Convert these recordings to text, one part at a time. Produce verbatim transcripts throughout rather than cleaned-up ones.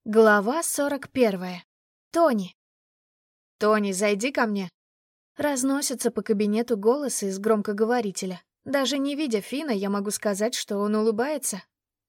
Глава сорок первая. Тони. «Тони, зайди ко мне!» Разносится по кабинету голос из громкоговорителя. Даже не видя Фина, я могу сказать, что он улыбается.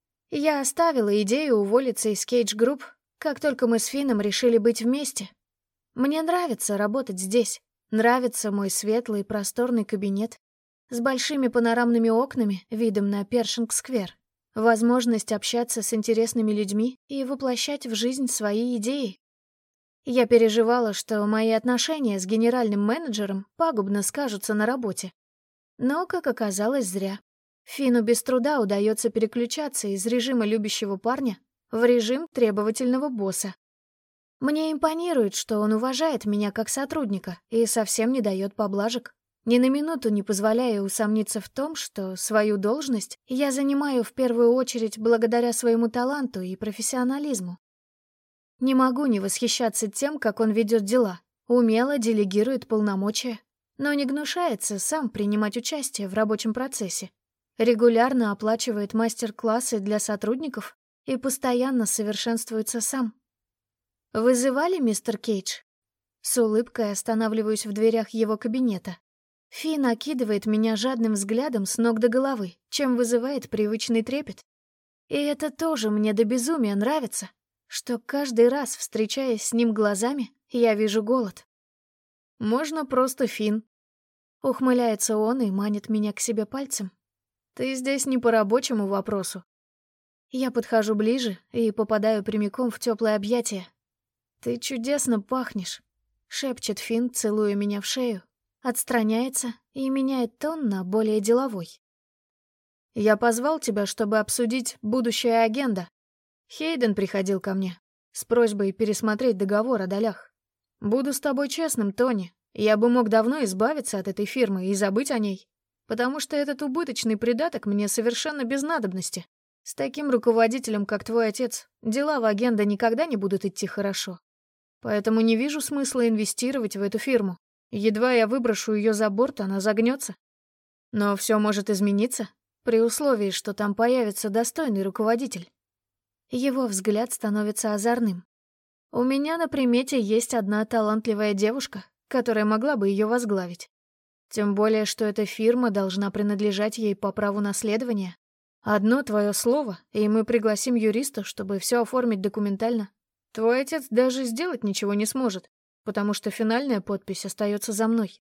Я оставила идею уволиться из Кейдж Групп, как только мы с Фином решили быть вместе. Мне нравится работать здесь. Нравится мой светлый просторный кабинет с большими панорамными окнами, видом на Першинг-сквер. Возможность общаться с интересными людьми и воплощать в жизнь свои идеи. Я переживала, что мои отношения с генеральным менеджером пагубно скажутся на работе. Но, как оказалось, зря. Фину без труда удается переключаться из режима любящего парня в режим требовательного босса. Мне импонирует, что он уважает меня как сотрудника и совсем не дает поблажек. Ни на минуту не позволяя усомниться в том, что свою должность я занимаю в первую очередь благодаря своему таланту и профессионализму. Не могу не восхищаться тем, как он ведет дела, умело делегирует полномочия, но не гнушается сам принимать участие в рабочем процессе, регулярно оплачивает мастер-классы для сотрудников и постоянно совершенствуется сам. «Вызывали, мистер Кейдж?» С улыбкой останавливаюсь в дверях его кабинета. Фин окидывает меня жадным взглядом с ног до головы, чем вызывает привычный трепет. И это тоже мне до безумия нравится, что каждый раз, встречаясь с ним глазами, я вижу голод. «Можно просто Фин», — ухмыляется он и манит меня к себе пальцем. «Ты здесь не по рабочему вопросу». Я подхожу ближе и попадаю прямиком в теплое объятие. «Ты чудесно пахнешь», — шепчет Фин, целуя меня в шею. Отстраняется и меняет тон на более деловой. «Я позвал тебя, чтобы обсудить будущее агенда. Хейден приходил ко мне с просьбой пересмотреть договор о долях. Буду с тобой честным, Тони, я бы мог давно избавиться от этой фирмы и забыть о ней, потому что этот убыточный придаток мне совершенно без надобности. С таким руководителем, как твой отец, дела в агенда никогда не будут идти хорошо. Поэтому не вижу смысла инвестировать в эту фирму. Едва я выброшу ее за борт, она загнется. Но все может измениться, при условии, что там появится достойный руководитель». Его взгляд становится озорным. «У меня на примете есть одна талантливая девушка, которая могла бы ее возглавить. Тем более, что эта фирма должна принадлежать ей по праву наследования. Одно твое слово, и мы пригласим юриста, чтобы все оформить документально. Твой отец даже сделать ничего не сможет, потому что финальная подпись остается за мной».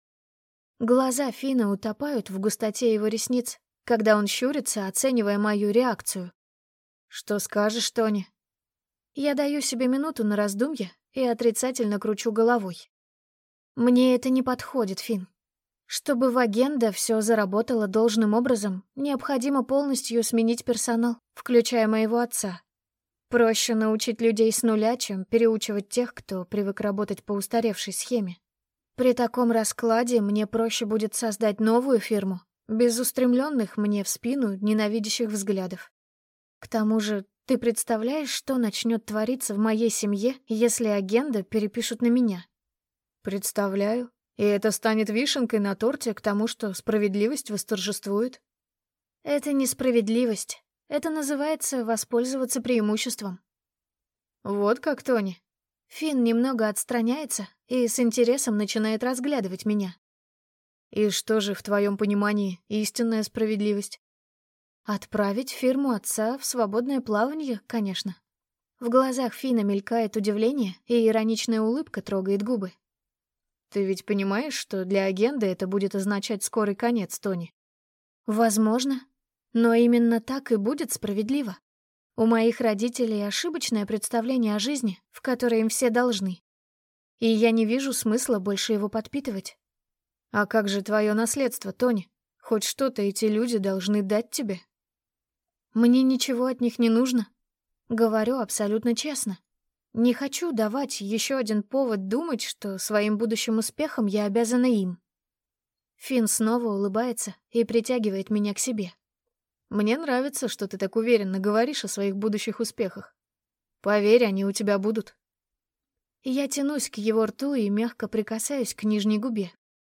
Глаза Фина утопают в густоте его ресниц, когда он щурится, оценивая мою реакцию. «Что скажешь, Тони?» Я даю себе минуту на раздумье и отрицательно кручу головой. Мне это не подходит, Фин. Чтобы в агенда все заработало должным образом, необходимо полностью сменить персонал, включая моего отца. Проще научить людей с нуля, чем переучивать тех, кто привык работать по устаревшей схеме. При таком раскладе мне проще будет создать новую фирму, без устремленных мне в спину ненавидящих взглядов. К тому же, ты представляешь, что начнет твориться в моей семье, если агенда перепишут на меня? Представляю. И это станет вишенкой на торте к тому, что справедливость восторжествует. Это не справедливость. Это называется воспользоваться преимуществом. Вот как, Тони. Фин немного отстраняется и с интересом начинает разглядывать меня. И что же, в твоем понимании, истинная справедливость? Отправить фирму отца в свободное плавание, конечно. В глазах Фина мелькает удивление, и ироничная улыбка трогает губы. Ты ведь понимаешь, что для агенды это будет означать скорый конец, Тони? Возможно. Но именно так и будет справедливо. У моих родителей ошибочное представление о жизни, в которой им все должны. И я не вижу смысла больше его подпитывать. А как же твое наследство, Тони? Хоть что-то эти люди должны дать тебе. Мне ничего от них не нужно. Говорю абсолютно честно. Не хочу давать еще один повод думать, что своим будущим успехом я обязана им. Фин снова улыбается и притягивает меня к себе. Мне нравится, что ты так уверенно говоришь о своих будущих успехах. Поверь, они у тебя будут. Я тянусь к его рту и мягко прикасаюсь к нижней губе.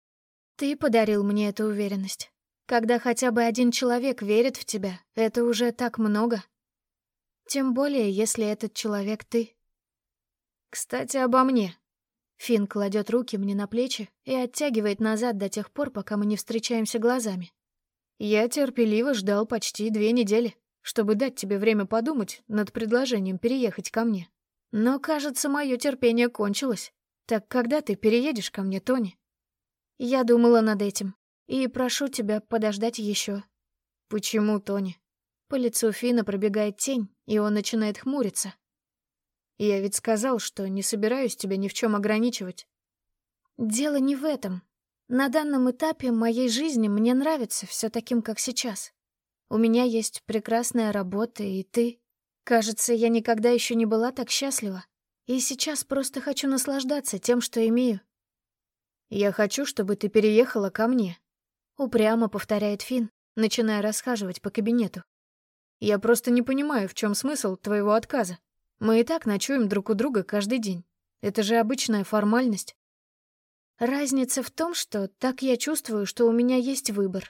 Ты подарил мне эту уверенность. Когда хотя бы один человек верит в тебя, это уже так много. Тем более, если этот человек ты. Кстати, обо мне. Финн кладет руки мне на плечи и оттягивает назад до тех пор, пока мы не встречаемся глазами. Я терпеливо ждал почти две недели, чтобы дать тебе время подумать над предложением переехать ко мне. Но, кажется, мое терпение кончилось. Так когда ты переедешь ко мне, Тони? Я думала над этим и прошу тебя подождать еще. Почему, Тони? По лицу Финна пробегает тень, и он начинает хмуриться. Я ведь сказал, что не собираюсь тебя ни в чем ограничивать. Дело не в этом. На данном этапе моей жизни мне нравится все таким, как сейчас. У меня есть прекрасная работа, и ты. Кажется, я никогда еще не была так счастлива. И сейчас просто хочу наслаждаться тем, что имею. Я хочу, чтобы ты переехала ко мне. Упрямо повторяет Финн, начиная расхаживать по кабинету. Я просто не понимаю, в чем смысл твоего отказа. Мы и так ночуем друг у друга каждый день. Это же обычная формальность. Разница в том, что так я чувствую, что у меня есть выбор.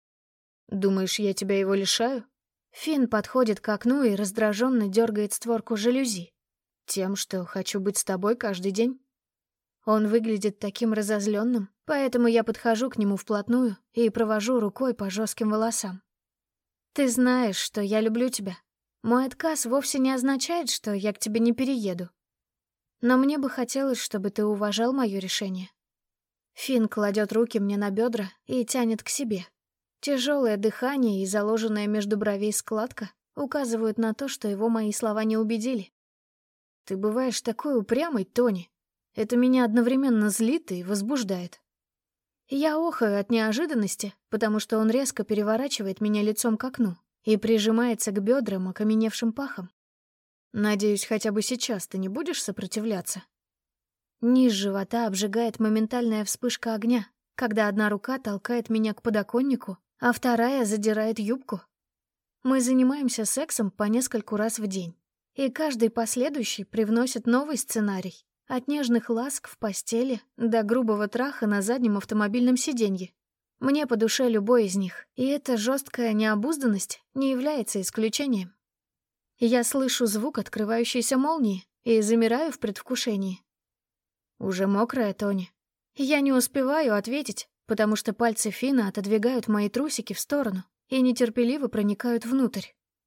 Думаешь, я тебя его лишаю? Финн подходит к окну и раздраженно дергает створку жалюзи. Тем, что хочу быть с тобой каждый день. Он выглядит таким разозленным, поэтому я подхожу к нему вплотную и провожу рукой по жестким волосам. Ты знаешь, что я люблю тебя. Мой отказ вовсе не означает, что я к тебе не перееду. Но мне бы хотелось, чтобы ты уважал мое решение. Финн кладет руки мне на бедра и тянет к себе. Тяжелое дыхание и заложенная между бровей складка указывают на то, что его мои слова не убедили. Ты бываешь такой упрямый, Тони. Это меня одновременно злит и возбуждает. Я охаю от неожиданности, потому что он резко переворачивает меня лицом к окну и прижимается к бедрам окаменевшим пахом. Надеюсь, хотя бы сейчас ты не будешь сопротивляться. Низ живота обжигает моментальная вспышка огня, когда одна рука толкает меня к подоконнику, а вторая задирает юбку. Мы занимаемся сексом по нескольку раз в день, и каждый последующий привносит новый сценарий, от нежных ласк в постели до грубого траха на заднем автомобильном сиденье. Мне по душе любой из них, и эта жесткая необузданность не является исключением. Я слышу звук открывающейся молнии и замираю в предвкушении. Уже мокрая, Тони. Я не успеваю ответить, потому что пальцы Финна отодвигают мои трусики в сторону и нетерпеливо проникают внутрь.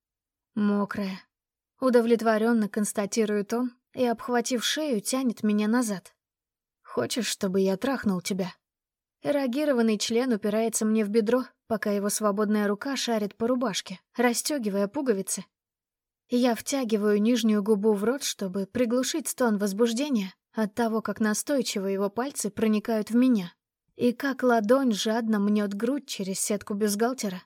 Мокрая. Удовлетворенно констатирует он и, обхватив шею, тянет меня назад. Хочешь, чтобы я трахнул тебя? Эрогированный член упирается мне в бедро, пока его свободная рука шарит по рубашке, расстегивая пуговицы. Я втягиваю нижнюю губу в рот, чтобы приглушить стон возбуждения от того, как настойчиво его пальцы проникают в меня, и как ладонь жадно мнет грудь через сетку бюстгальтера.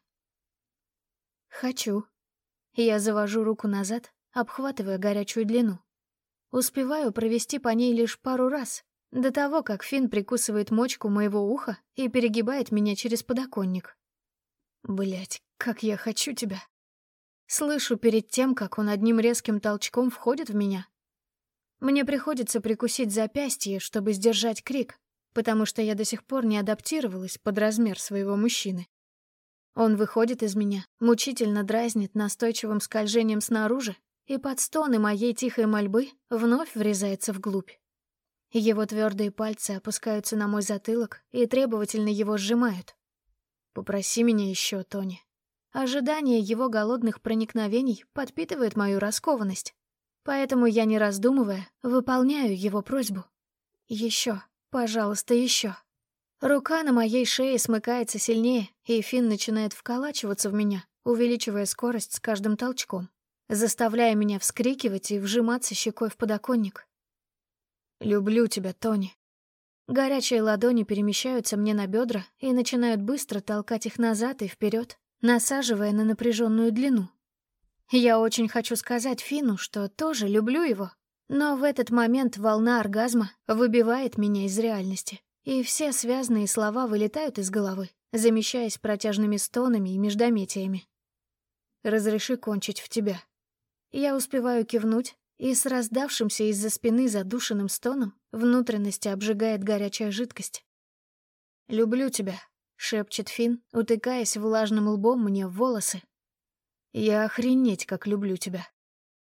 Хочу. Я завожу руку назад, обхватывая горячую длину. Успеваю провести по ней лишь пару раз, до того, как Финн прикусывает мочку моего уха и перегибает меня через подоконник. Блять, как я хочу тебя. Слышу перед тем, как он одним резким толчком входит в меня. Мне приходится прикусить запястье, чтобы сдержать крик, потому что я до сих пор не адаптировалась под размер своего мужчины. Он выходит из меня, мучительно дразнит настойчивым скольжением снаружи, и под стоны моей тихой мольбы вновь врезается вглубь. Его твердые пальцы опускаются на мой затылок и требовательно его сжимают. «Попроси меня еще, Тони». Ожидание его голодных проникновений подпитывает мою раскованность, поэтому я, не раздумывая, выполняю его просьбу. «Еще, пожалуйста, еще». Рука на моей шее смыкается сильнее, и Финн начинает вколачиваться в меня, увеличивая скорость с каждым толчком, заставляя меня вскрикивать и вжиматься щекой в подоконник. «Люблю тебя, Тони». Горячие ладони перемещаются мне на бедра и начинают быстро толкать их назад и вперед, насаживая на напряженную длину. Я очень хочу сказать Финну, что тоже люблю его, но в этот момент волна оргазма выбивает меня из реальности, и все связанные слова вылетают из головы, замещаясь протяжными стонами и междометиями. «Разреши кончить в тебя». Я успеваю кивнуть, и с раздавшимся из-за спины задушенным стоном внутренности обжигает горячая жидкость. «Люблю тебя», — шепчет Финн, утыкаясь влажным лбом мне в волосы. «Я охренеть, как люблю тебя».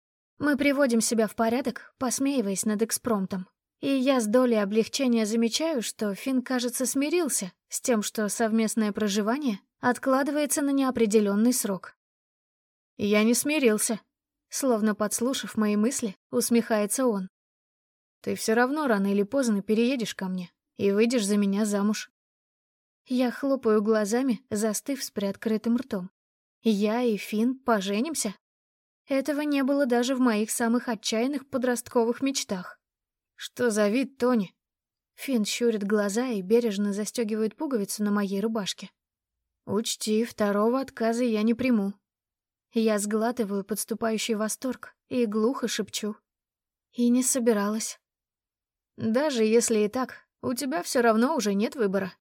Мы приводим себя в порядок, посмеиваясь над экспромтом. И я с долей облегчения замечаю, что Финн, кажется, смирился с тем, что совместное проживание откладывается на неопределенный срок. Я не смирился. Словно подслушав мои мысли, усмехается он. Ты все равно рано или поздно переедешь ко мне и выйдешь за меня замуж. Я хлопаю глазами, застыв с приоткрытым ртом. Я и Финн поженимся? Этого не было даже в моих самых отчаянных подростковых мечтах. Что за вид, Тони? Финн щурит глаза и бережно застегивает пуговицу на моей рубашке. Учти, второго отказа я не приму. Я сглатываю подступающий восторг и глухо шепчу. И не собиралась. Даже если и так, у тебя все равно уже нет выбора.